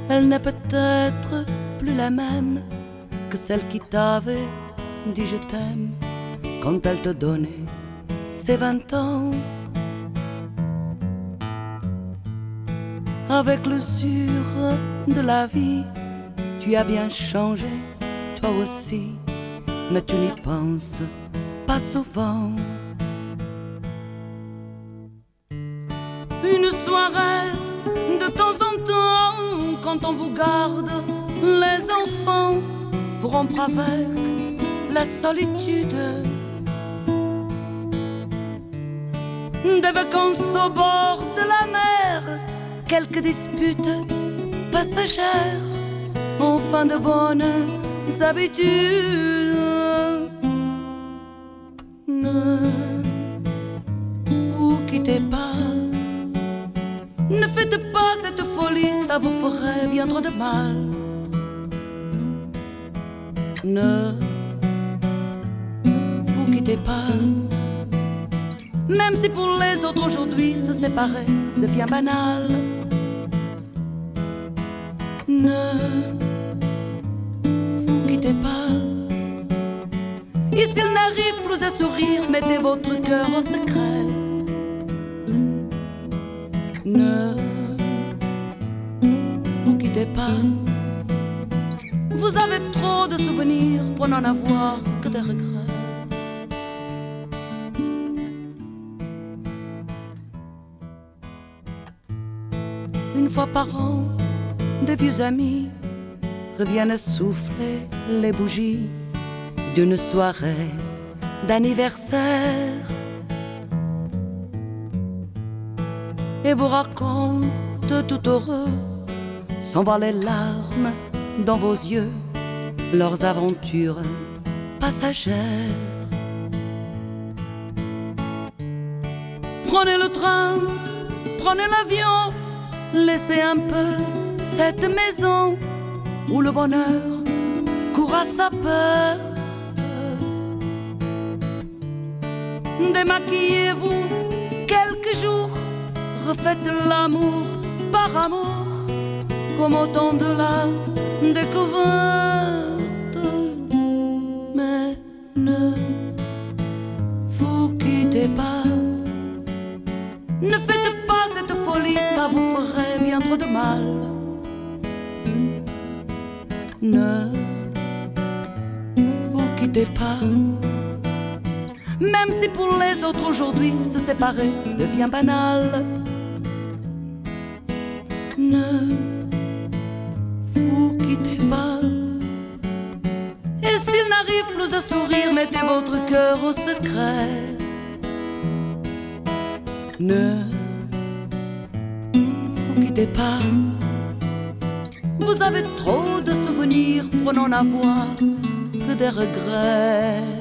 Elle n'est peut-être plus la même que celle qui t'avait dit je t'aime quand elle te donnait ses 20 ans. Avec l'usure de la vie, tu as bien changé, toi aussi, mais tu n'y penses pas souvent. Une soirée de temps en temps, quand on vous garde, les enfants, pour rompre avec la solitude. Des vacances au bord de la mer, quelques disputes passagères, enfin de bonnes habitudes. Ne vous quittez pas, ne faites pas cette folie, ça vous ferait bien trop de mal. Ne vous quittez pas, même si pour les autres aujourd'hui se séparer devient banal. Ne vous quittez pas, et s'il n'arrive plus à sourire, mettez votre cœur au secret. Ne vous quittez pas, vous avez trop de souvenirs pour n'en avoir que des regrets. Une fois par an, des vieux amis reviennent souffler les bougies d'une soirée d'anniversaire et vous racontent tout heureux, sans voir les larmes dans vos yeux, leurs aventures passagères. Prenez le train, prenez l'avion, laissez un peu cette maison où le bonheur court à sa peur. Démaquillez-vous quelques jours, refaites l'amour par amour, comme au temps de la découverte. Mais ne vous quittez pas, ne faites pas cette folie, ça vous ferait bien trop de mal. Ne vous quittez pas, même si pour les autres aujourd'hui se séparer devient banal. Ne vous quittez pas, et s'il n'arrive plus à sourire, mettez votre cœur au secret. Ne vous quittez pas, vous avez trop de souvenirs pour n'en avoir que des regrets.